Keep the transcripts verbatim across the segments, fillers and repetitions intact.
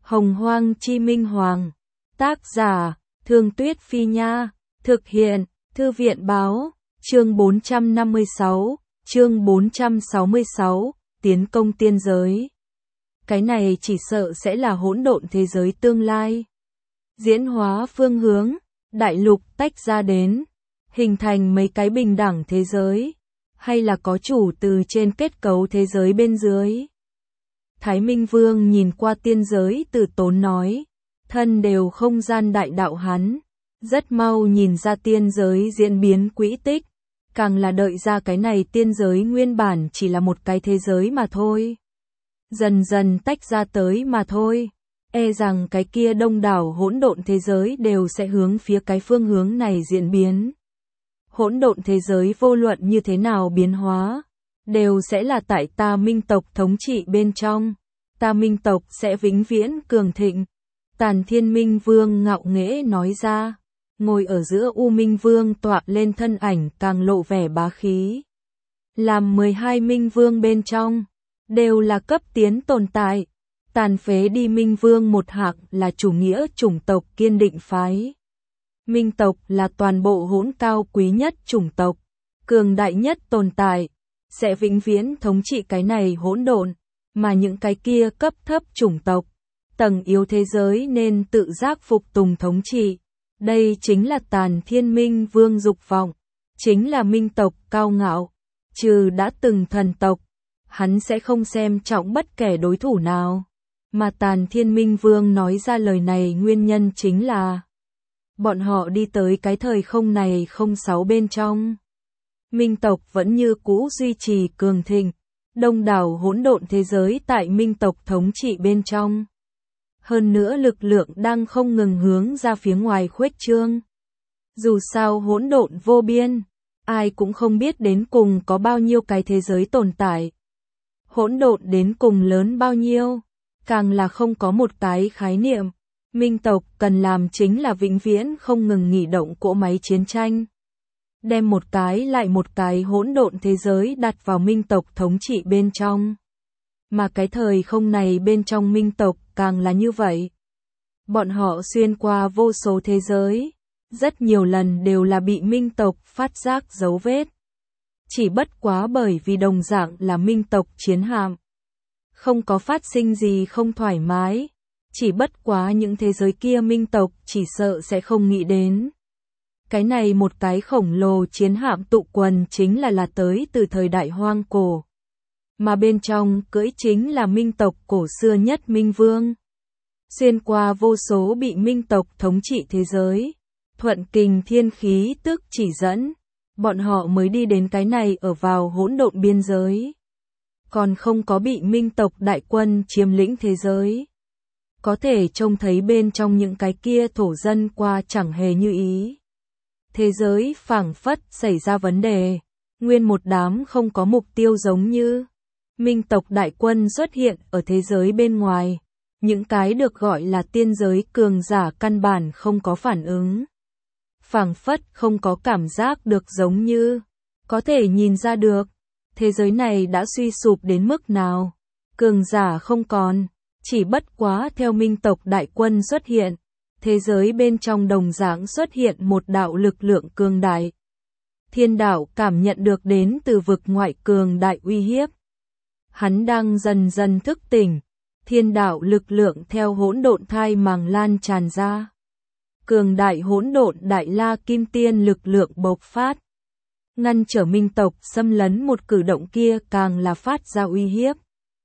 Hồng Hoang Chi Minh Hoàng. Tác giả, Thương Tuyết Phi Nha. Thực hiện, Thư viện Báo. Chương bốn trăm năm mươi sáu, chương bốn trăm sáu mươi sáu, Tiến công tiên giới. Cái này chỉ sợ sẽ là hỗn độn thế giới tương lai. Diễn hóa phương hướng, đại lục tách ra đến, hình thành mấy cái bình đẳng thế giới, hay là có chủ từ trên kết cấu thế giới bên dưới. Thái Minh Vương nhìn qua tiên giới Từ Tốn nói, thân đều không gian đại đạo hắn, rất mau nhìn ra tiên giới diễn biến quỹ tích, càng là đợi ra cái này tiên giới nguyên bản chỉ là một cái thế giới mà thôi. Dần dần tách ra tới mà thôi, e rằng cái kia đông đảo hỗn độn thế giới đều sẽ hướng phía cái phương hướng này diễn biến. Hỗn độn thế giới vô luận như thế nào biến hóa, đều sẽ là tại ta Minh tộc thống trị bên trong, ta Minh tộc sẽ vĩnh viễn cường thịnh. Tàn Thiên Minh Vương ngạo nghễ nói ra, ngồi ở giữa U Minh Vương tọa lên thân ảnh càng lộ vẻ bá khí. Làm mười hai Minh Vương bên trong, đều là cấp tiến tồn tại, tàn phế đi Minh Vương một hạng là chủ nghĩa chủng tộc kiên định phái. Minh tộc là toàn bộ hỗn cao quý nhất chủng tộc, cường đại nhất tồn tại, sẽ vĩnh viễn thống trị cái này hỗn độn, mà những cái kia cấp thấp chủng tộc, tầng yếu thế giới nên tự giác phục tùng thống trị. Đây chính là Tàn Thiên Minh Vương dục vọng, chính là Minh tộc cao ngạo, trừ đã từng thần tộc, hắn sẽ không xem trọng bất kể đối thủ nào. Mà Tàn Thiên Minh Vương nói ra lời này nguyên nhân chính là bọn họ đi tới cái thời không này không sáu bên trong. Minh tộc vẫn như cũ duy trì cường thịnh, đông đảo hỗn độn thế giới tại Minh tộc thống trị bên trong. Hơn nữa lực lượng đang không ngừng hướng ra phía ngoài khuếch trương. Dù sao hỗn độn vô biên, ai cũng không biết đến cùng có bao nhiêu cái thế giới tồn tại. Hỗn độn đến cùng lớn bao nhiêu, càng là không có một cái khái niệm. Minh tộc cần làm chính là vĩnh viễn không ngừng nghỉ động cỗ máy chiến tranh. Đem một cái lại một cái hỗn độn thế giới đặt vào Minh tộc thống trị bên trong. Mà cái thời không này bên trong Minh tộc càng là như vậy. Bọn họ xuyên qua vô số thế giới, rất nhiều lần đều là bị Minh tộc phát giác dấu vết. Chỉ bất quá bởi vì đồng dạng là Minh tộc chiến hạm, không có phát sinh gì không thoải mái, chỉ bất quá những thế giới kia Minh tộc chỉ sợ sẽ không nghĩ đến. Cái này một cái khổng lồ chiến hạm tụ quần chính là là tới từ thời đại hoang cổ. Mà bên trong cưỡi chính là Minh tộc cổ xưa nhất Minh Vương. Xuyên qua vô số bị Minh tộc thống trị thế giới, thuận kình thiên khí tức chỉ dẫn, bọn họ mới đi đến cái này ở vào hỗn độn biên giới. Còn không có bị Minh tộc đại quân chiếm lĩnh thế giới. Có thể trông thấy bên trong những cái kia thổ dân qua chẳng hề như ý. Thế giới phảng phất xảy ra vấn đề, nguyên một đám không có mục tiêu giống như Minh tộc đại quân xuất hiện ở thế giới bên ngoài, những cái được gọi là tiên giới cường giả căn bản không có phản ứng. Phảng phất không có cảm giác được giống như, có thể nhìn ra được, thế giới này đã suy sụp đến mức nào, cường giả không còn, chỉ bất quá theo Minh tộc đại quân xuất hiện. Thế giới bên trong đồng dạng xuất hiện một đạo lực lượng cường đại. Thiên đạo cảm nhận được đến từ vực ngoại cường đại uy hiếp. Hắn đang dần dần thức tỉnh, thiên đạo lực lượng theo hỗn độn thai màng lan tràn ra. Cường đại hỗn độn đại la kim tiên lực lượng bộc phát. Ngăn trở Minh tộc xâm lấn một cử động kia càng là phát ra uy hiếp.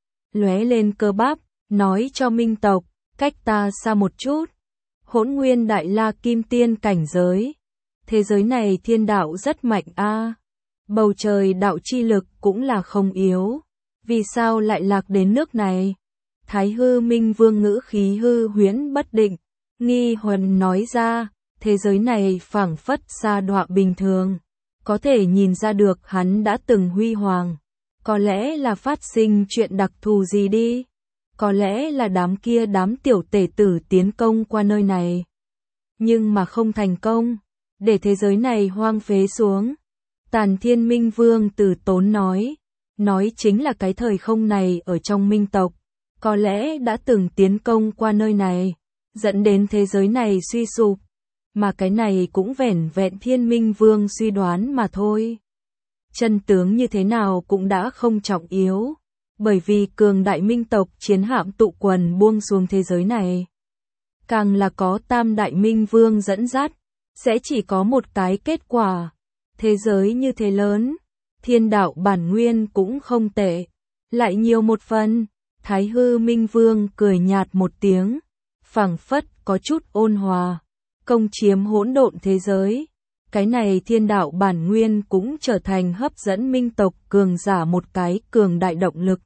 Lóe lên cơ bắp, nói cho Minh tộc, cách ta xa một chút. Hỗn nguyên đại la kim tiên cảnh giới. Thế giới này thiên đạo rất mạnh a. À. Bầu trời đạo chi lực cũng là không yếu. Vì sao lại lạc đến nước này? Thái Hư Minh Vương ngữ khí hư huyễn bất định, nghi huần nói ra, thế giới này phảng phất sa đọa bình thường, có thể nhìn ra được hắn đã từng huy hoàng, có lẽ là phát sinh chuyện đặc thù gì đi. Có lẽ là đám kia đám tiểu tể tử tiến công qua nơi này. Nhưng mà không thành công, để thế giới này hoang phế xuống. Tàn Thiên Minh Vương Từ Tốn nói, nói chính là cái thời không này ở trong Minh tộc, có lẽ đã từng tiến công qua nơi này, dẫn đến thế giới này suy sụp, mà cái này cũng vẻn vẹn Thiên Minh Vương suy đoán mà thôi. Chân tướng như thế nào cũng đã không trọng yếu, bởi vì cường đại minh tộc chiến hạm tụ quần buông xuống thế giới này. Càng là có Tam Đại Minh Vương dẫn dắt, sẽ chỉ có một cái kết quả. Thế giới như thế lớn, thiên đạo bản nguyên cũng không tệ, lại nhiều một phần. Thái Hư Minh Vương cười nhạt một tiếng, phảng phất có chút ôn hòa, công chiếm hỗn độn thế giới. Cái này thiên đạo bản nguyên cũng trở thành hấp dẫn minh tộc cường giả một cái cường đại động lực.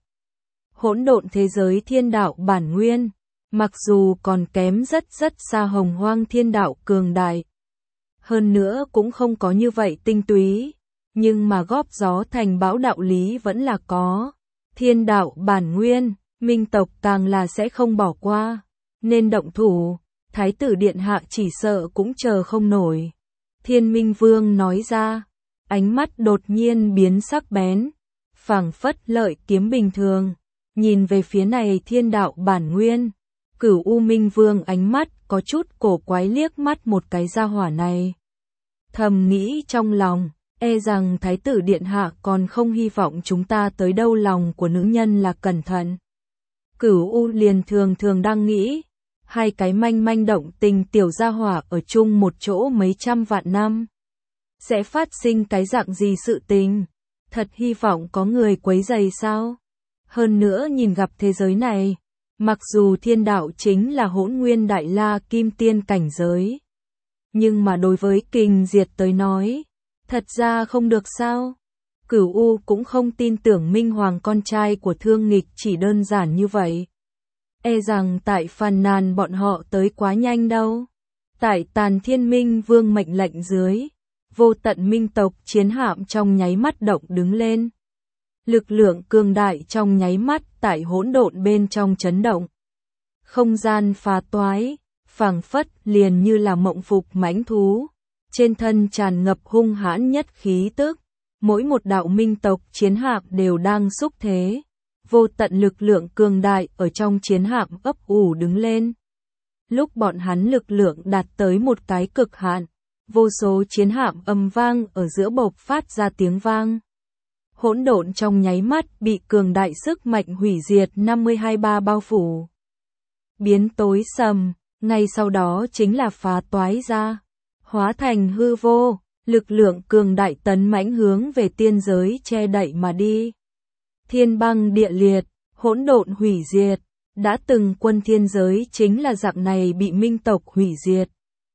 Hỗn độn thế giới thiên đạo bản nguyên, mặc dù còn kém rất rất xa hồng hoang thiên đạo cường đại, hơn nữa cũng không có như vậy tinh túy, nhưng mà góp gió thành bão đạo lý vẫn là có. Thiên đạo bản nguyên, minh tộc càng là sẽ không bỏ qua, nên động thủ, Thái tử điện hạ chỉ sợ cũng chờ không nổi. Thiên Minh Vương nói ra, ánh mắt đột nhiên biến sắc bén, phảng phất lợi kiếm bình thường, nhìn về phía này thiên đạo bản nguyên. Cửu U Minh Vương ánh mắt có chút cổ quái liếc mắt một cái gia hỏa này. Thầm nghĩ trong lòng, e rằng Thái tử điện hạ còn không hy vọng chúng ta tới đâu, lòng của nữ nhân là cẩn thận. Cửu U liền thường thường đang nghĩ, hai cái manh manh động tình tiểu gia hỏa ở chung một chỗ mấy trăm vạn năm, sẽ phát sinh cái dạng gì sự tình, thật hy vọng có người quấy rầy sao. Hơn nữa nhìn gặp thế giới này, mặc dù thiên đạo chính là hỗn nguyên đại la kim tiên cảnh giới, nhưng mà đối với Kình Diệt tới nói, thật ra không được sao. Cửu U cũng không tin tưởng Minh Hoàng con trai của Thương Nghịch chỉ đơn giản như vậy. E rằng tại phàn nàn bọn họ tới quá nhanh đâu. Tại Tàn Thiên Minh Vương mệnh lệnh dưới, vô tận minh tộc chiến hạm trong nháy mắt động đứng lên. Lực lượng cường đại trong nháy mắt tại hỗn độn bên trong chấn động. Không gian phá toái, phảng phất liền như là mộng phục mãnh thú, trên thân tràn ngập hung hãn nhất khí tức, mỗi một đạo minh tộc chiến hạm đều đang xúc thế. Vô tận lực lượng cường đại ở trong chiến hạm ấp ủ đứng lên. Lúc bọn hắn lực lượng đạt tới một cái cực hạn, vô số chiến hạm ầm vang ở giữa bộc phát ra tiếng vang. Hỗn độn trong nháy mắt bị cường đại sức mạnh hủy diệt năm mươi hai ba bao phủ. Biến tối sầm, ngay sau đó chính là phá toái ra, hóa thành hư vô, lực lượng cường đại tấn mãnh hướng về tiên giới che đậy mà đi. Thiên băng địa liệt, hỗn độn hủy diệt, đã từng quân thiên giới chính là dạng này bị minh tộc hủy diệt.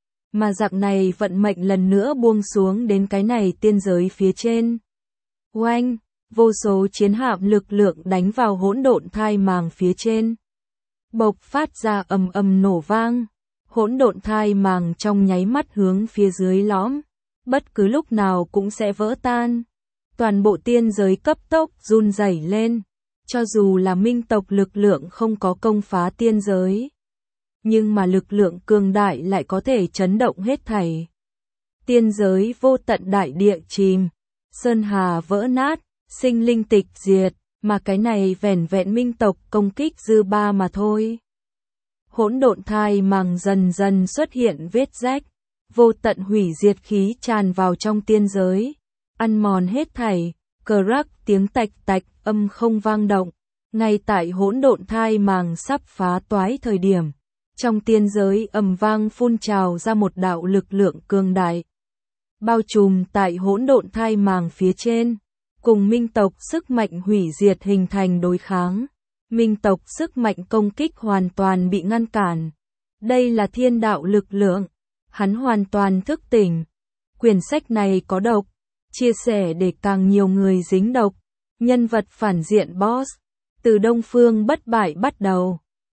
Mà dạng này vận mệnh lần nữa buông xuống đến cái này tiên giới phía trên. Oanh, vô số chiến hạm lực lượng đánh vào hỗn độn thai màng phía trên. Bộc phát ra ầm ầm nổ vang, hỗn độn thai màng trong nháy mắt hướng phía dưới lõm, bất cứ lúc nào cũng sẽ vỡ tan. Toàn bộ tiên giới cấp tốc run rẩy lên, cho dù là minh tộc lực lượng không có công phá tiên giới, nhưng mà lực lượng cường đại lại có thể chấn động hết thảy. Tiên giới vô tận đại địa chìm, sơn hà vỡ nát, sinh linh tịch diệt, mà cái này vẻn vẹn minh tộc công kích dư ba mà thôi. Hỗn độn thai màng dần dần xuất hiện vết rách, vô tận hủy diệt khí tràn vào trong tiên giới, ăn mòn hết thảy. Cờ rắc tiếng tạch tạch âm không vang động, ngay tại hỗn độn thai màng sắp phá toái thời điểm, trong tiên giới ầm vang phun trào ra một đạo lực lượng cường đại, bao trùm tại hỗn độn thai màng phía trên, cùng minh tộc sức mạnh hủy diệt hình thành đối kháng. Minh tộc sức mạnh công kích hoàn toàn bị ngăn cản. Đây là thiên đạo lực lượng, hắn hoàn toàn thức tỉnh. Quyển sách này có độc, chia sẻ để càng nhiều người dính độc. Nhân vật phản diện boss, từ Đông Phương Bất Bại bắt đầu.